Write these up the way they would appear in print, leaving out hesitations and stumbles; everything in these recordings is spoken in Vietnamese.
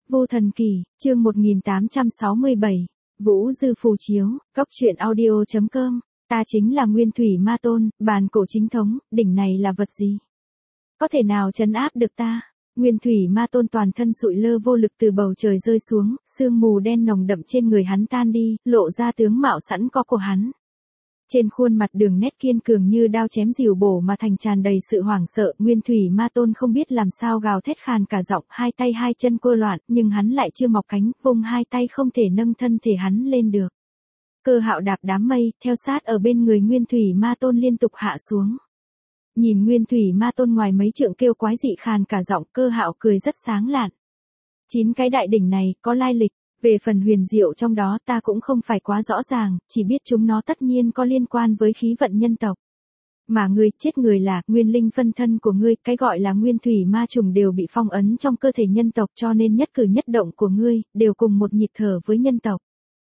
Vô Thần Kỳ, chương 1867, Vũ Dư phù chiếu, Cóc truyện audio.com, ta chính là Nguyên Thủy Ma Tôn, bàn cổ chính thống, đỉnh này là vật gì? Có thể nào trấn áp được ta? Nguyên Thủy Ma Tôn toàn thân sụi lơ vô lực từ bầu trời rơi xuống, sương mù đen nồng đậm trên người hắn tan đi, lộ ra tướng mạo sẵn có của hắn. Trên khuôn mặt đường nét kiên cường như đao chém rìu bổ mà thành tràn đầy sự hoảng sợ, Nguyên Thủy Ma Tôn không biết làm sao gào thét khàn cả giọng, hai tay hai chân cô loạn, nhưng hắn lại chưa mọc cánh, vung hai tay không thể nâng thân thể hắn lên được. Cơ Hạo đạp đám mây, theo sát ở bên người Nguyên Thủy Ma Tôn liên tục hạ xuống. Nhìn Nguyên Thủy Ma Tôn ngoài mấy trượng kêu quái dị khàn cả giọng, Cơ Hạo cười rất sáng lạn. 9 cái đại đỉnh này có lai lịch. Về phần huyền diệu trong đó ta cũng không phải quá rõ ràng, chỉ biết chúng nó tất nhiên có liên quan với khí vận nhân tộc. Mà ngươi chết người là nguyên linh phân thân của ngươi, cái gọi là nguyên thủy ma trùng đều bị phong ấn trong cơ thể nhân tộc, cho nên nhất cử nhất động của ngươi đều cùng một nhịp thở với nhân tộc.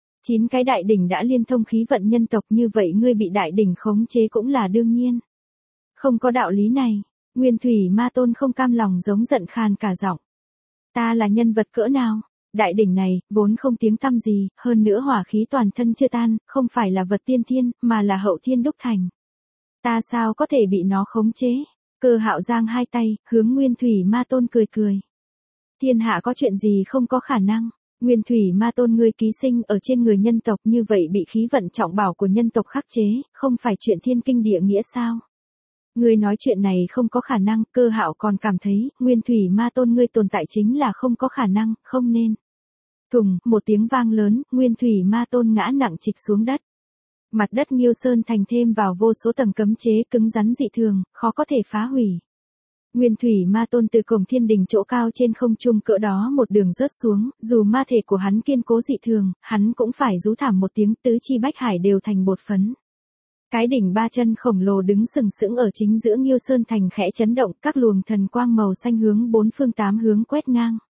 9 cái đại đỉnh đã liên thông khí vận nhân tộc, như vậy ngươi bị đại đỉnh khống chế cũng là đương nhiên. Không có đạo lý này, Nguyên Thủy Ma Tôn không cam lòng giống giận khàn cả giọng. Ta là nhân vật cỡ nào? Đại đỉnh này, vốn không tiếng tăm gì, hơn nữa hỏa khí toàn thân chưa tan, không phải là vật tiên thiên, mà là hậu thiên đúc thành. Ta sao có thể bị nó khống chế? Cơ Hạo giang hai tay, hướng Nguyên Thủy Ma Tôn cười cười. Thiên hạ có chuyện gì không có khả năng? Nguyên Thủy Ma Tôn ngươi ký sinh ở trên người nhân tộc, như vậy bị khí vận trọng bảo của nhân tộc khắc chế, không phải chuyện thiên kinh địa nghĩa sao? Ngươi nói chuyện này không có khả năng, Cơ Hạo còn cảm thấy, Nguyên Thủy Ma Tôn ngươi tồn tại chính là không có khả năng, không nên. Thùng, một tiếng vang lớn, Nguyên Thủy Ma Tôn ngã nặng trịch xuống đất. Mặt đất Nghiêu Sơn thành thêm vào vô số tầng cấm chế cứng rắn dị thường, khó có thể phá hủy. Nguyên Thủy Ma Tôn từ cổng thiên đình chỗ cao trên không trung cỡ đó một đường rớt xuống, dù ma thể của hắn kiên cố dị thường, hắn cũng phải rú thảm một tiếng, tứ chi bách hải đều thành bột phấn. Cái đỉnh ba chân khổng lồ đứng sừng sững ở chính giữa Nghiêu Sơn thành khẽ chấn động, các luồng thần quang màu xanh hướng bốn phương tám hướng quét ngang.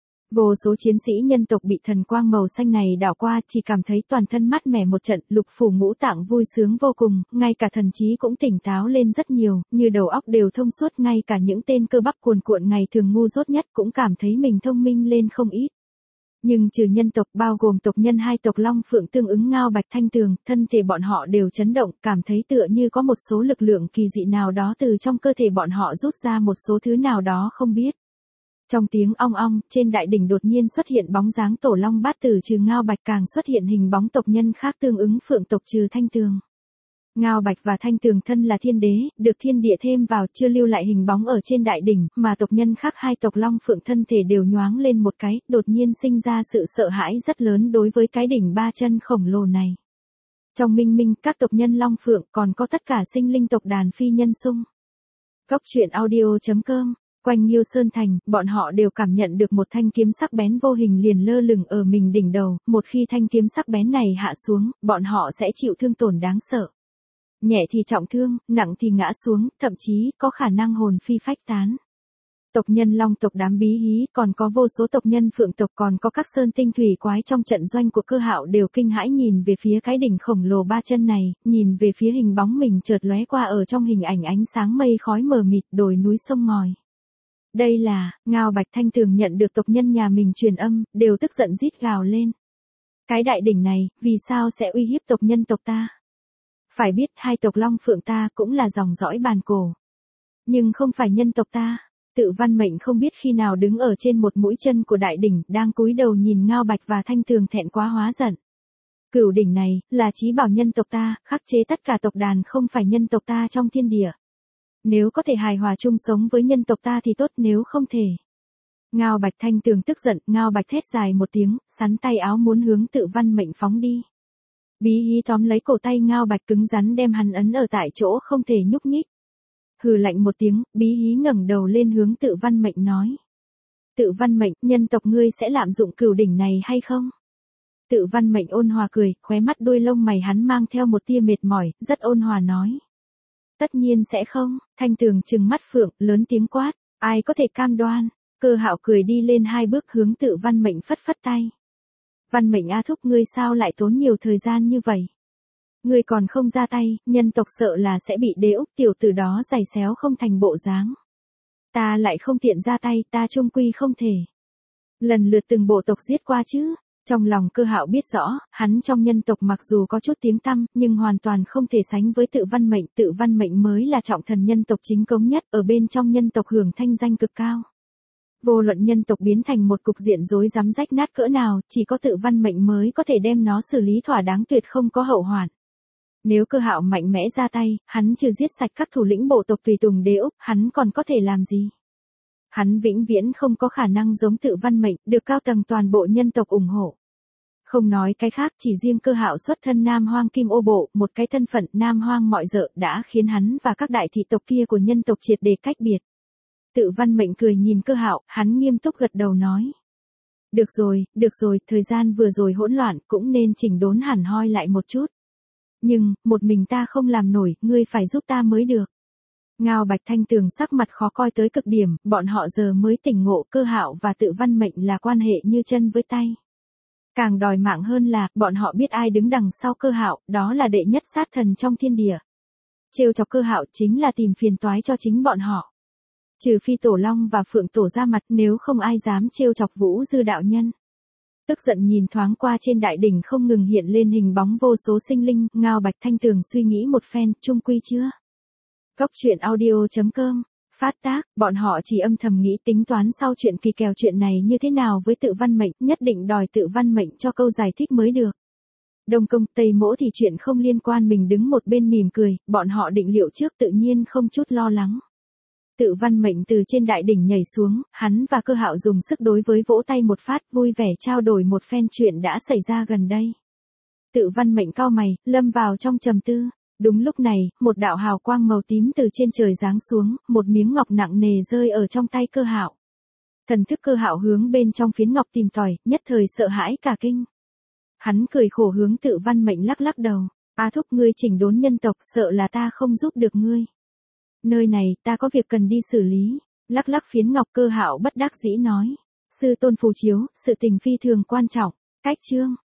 Vô số chiến sĩ nhân tộc bị thần quang màu xanh này đảo qua, chỉ cảm thấy toàn thân mát mẻ một trận, lục phủ ngũ tạng vui sướng vô cùng, ngay cả thần trí cũng tỉnh táo lên rất nhiều, như đầu óc đều thông suốt, ngay cả những tên cơ bắp cuồn cuộn ngày thường ngu dốt nhất cũng cảm thấy mình thông minh lên không ít. Nhưng trừ nhân tộc bao gồm tộc nhân hai tộc Long Phượng tương ứng Ngao Bạch Thanh Tường, thân thể bọn họ đều chấn động, cảm thấy tựa như có một số lực lượng kỳ dị nào đó từ trong cơ thể bọn họ rút ra một số thứ nào đó không biết. Trong tiếng ong ong, trên đại đỉnh đột nhiên xuất hiện bóng dáng Tổ Long Bát Tử trừ Ngao Bạch, càng xuất hiện hình bóng tộc nhân khác tương ứng Phượng tộc trừ Thanh Tường. Ngao Bạch và Thanh Tường thân là thiên đế, được thiên địa thêm vào, chưa lưu lại hình bóng ở trên đại đỉnh, mà tộc nhân khác hai tộc Long Phượng thân thể đều nhoáng lên một cái, đột nhiên sinh ra sự sợ hãi rất lớn đối với cái đỉnh ba chân khổng lồ này. Trong minh minh, các tộc nhân Long Phượng còn có tất cả sinh linh tộc đàn phi nhân sung. Cóc truyện audio.com. Quanh Nghiêu Sơn thành, bọn họ đều cảm nhận được một thanh kiếm sắc bén vô hình liền lơ lửng ở mình đỉnh đầu, một khi thanh kiếm sắc bén này hạ xuống, bọn họ sẽ chịu thương tổn đáng sợ. Nhẹ thì trọng thương, nặng thì ngã xuống, thậm chí có khả năng hồn phi phách tán. Tộc nhân Long tộc đám bí hí, còn có vô số tộc nhân Phượng tộc, còn có các sơn tinh thủy quái trong trận doanh của Cơ Hạo đều kinh hãi nhìn về phía cái đỉnh khổng lồ ba chân này, nhìn về phía hình bóng mình chợt lóe qua ở trong hình ảnh ánh sáng mây khói mờ mịt, đồi núi sông ngòi. Đây là, Ngao Bạch Thanh Tường nhận được tộc nhân nhà mình truyền âm, đều tức giận rít gào lên. Cái đại đỉnh này, vì sao sẽ uy hiếp tộc nhân tộc ta? Phải biết hai tộc Long Phượng ta cũng là dòng dõi bàn cổ. Nhưng không phải nhân tộc ta. Tự Văn Mệnh không biết khi nào đứng ở trên một mũi chân của đại đỉnh, đang cúi đầu nhìn Ngao Bạch và Thanh Tường thẹn quá hóa giận. Cửu đỉnh này, là chí bảo nhân tộc ta, khắc chế tất cả tộc đàn không phải nhân tộc ta trong thiên địa. Nếu có thể hài hòa chung sống với nhân tộc ta thì tốt, nếu không thể. Ngao Bạch Thanh Tường tức giận, Ngao Bạch thét dài một tiếng, sắn tay áo muốn hướng Tự Văn Mệnh phóng đi. Bí hí tóm lấy cổ tay Ngao Bạch cứng rắn đem hắn ấn ở tại chỗ không thể nhúc nhích. Hừ lạnh một tiếng, bí hí ngẩng đầu lên hướng Tự Văn Mệnh nói. Tự Văn Mệnh, nhân tộc ngươi sẽ lạm dụng cửu đỉnh này hay không? Tự Văn Mệnh ôn hòa cười, khóe mắt đuôi lông mày hắn mang theo một tia mệt mỏi, rất ôn hòa nói. Tất nhiên sẽ không. Thanh Tường trừng mắt Phượng, lớn tiếng quát, ai có thể cam đoan? Cơ Hạo cười đi lên hai bước hướng Tự Văn Mệnh phất phất tay. Văn Mệnh a thúc, ngươi sao lại tốn nhiều thời gian như vậy? Ngươi còn không ra tay, nhân tộc sợ là sẽ bị Đế Úc tiểu tử đó giày xéo không thành bộ dáng. Ta lại không tiện ra tay, ta chung quy không thể. lần lượt từng bộ tộc giết qua chứ. Trong lòng Cơ Hạo biết rõ, hắn trong nhân tộc mặc dù có chút tiếng tăm, nhưng hoàn toàn không thể sánh với Tự Văn Mệnh mới là trọng thần nhân tộc chính cống nhất, ở bên trong nhân tộc hưởng thanh danh cực cao. Vô luận nhân tộc biến thành một cục diện rối rắm rách nát cỡ nào, chỉ có Tự Văn Mệnh mới có thể đem nó xử lý thỏa đáng, tuyệt không có hậu hoạn. Nếu Cơ Hạo mạnh mẽ ra tay, hắn trừ giết sạch các thủ lĩnh bộ tộc tùy tùng Đế Úc, hắn còn có thể làm gì? Hắn vĩnh viễn không có khả năng giống Tự Văn Mệnh, được cao tầng toàn bộ nhân tộc ủng hộ. Không nói cái khác, chỉ riêng Cơ Hạo xuất thân Nam Hoang Kim Ô Bộ, một cái thân phận Nam Hoang mọi dợ đã khiến hắn và các đại thị tộc kia của nhân tộc triệt để cách biệt. Tự Văn Mệnh cười nhìn Cơ Hạo, hắn nghiêm túc gật đầu nói. Được rồi, thời gian vừa rồi hỗn loạn, cũng nên chỉnh đốn hẳn hoi lại một chút. Nhưng, một mình ta không làm nổi, ngươi phải giúp ta mới được. Ngao Bạch Thanh Tường sắc mặt khó coi tới cực điểm, bọn họ giờ mới tỉnh ngộ Cơ Hạo và Tự Văn Mệnh là quan hệ như chân với tay. Càng đòi mạng hơn là, bọn họ biết ai đứng đằng sau Cơ Hạo, đó là đệ nhất sát thần trong thiên địa. Trêu chọc Cơ Hạo chính là tìm phiền toái cho chính bọn họ. Trừ phi Tổ Long và Phượng Tổ ra mặt, nếu không ai dám trêu chọc Vũ Dư đạo nhân. Tức giận nhìn thoáng qua trên đại đỉnh không ngừng hiện lên hình bóng vô số sinh linh, Ngao Bạch Thanh Tường suy nghĩ một phen, chung quy chưa. Cốc truyện audio.com, phát tác, bọn họ chỉ âm thầm nghĩ tính toán sau chuyện kỳ kèo chuyện này như thế nào với Tự Văn Mệnh, nhất định đòi Tự Văn Mệnh cho câu giải thích mới được. Đông Công, Tây Mỗ thì chuyện không liên quan, mình đứng một bên mỉm cười, bọn họ định liệu trước tự nhiên không chút lo lắng. Tự Văn Mệnh từ trên đại đỉnh nhảy xuống, hắn và Cơ Hạo dùng sức đối với vỗ tay một phát, vui vẻ trao đổi một phen chuyện đã xảy ra gần đây. Tự Văn Mệnh cau mày, lâm vào trong trầm tư. Đúng lúc này, một đạo hào quang màu tím từ trên trời giáng xuống, một miếng ngọc nặng nề rơi ở trong tay Cơ Hạo. Thần thức Cơ Hạo hướng bên trong phiến ngọc tìm tòi, nhất thời sợ hãi cả kinh. Hắn cười khổ hướng Tự Văn Mệnh lắc lắc đầu, "A thúc, ngươi chỉnh đốn nhân tộc, sợ là ta không giúp được ngươi. Nơi này, ta có việc cần đi xử lý." Lắc lắc phiến ngọc, Cơ Hạo bất đắc dĩ nói, "Sư tôn phù chiếu, sự tình phi thường quan trọng." Cách chương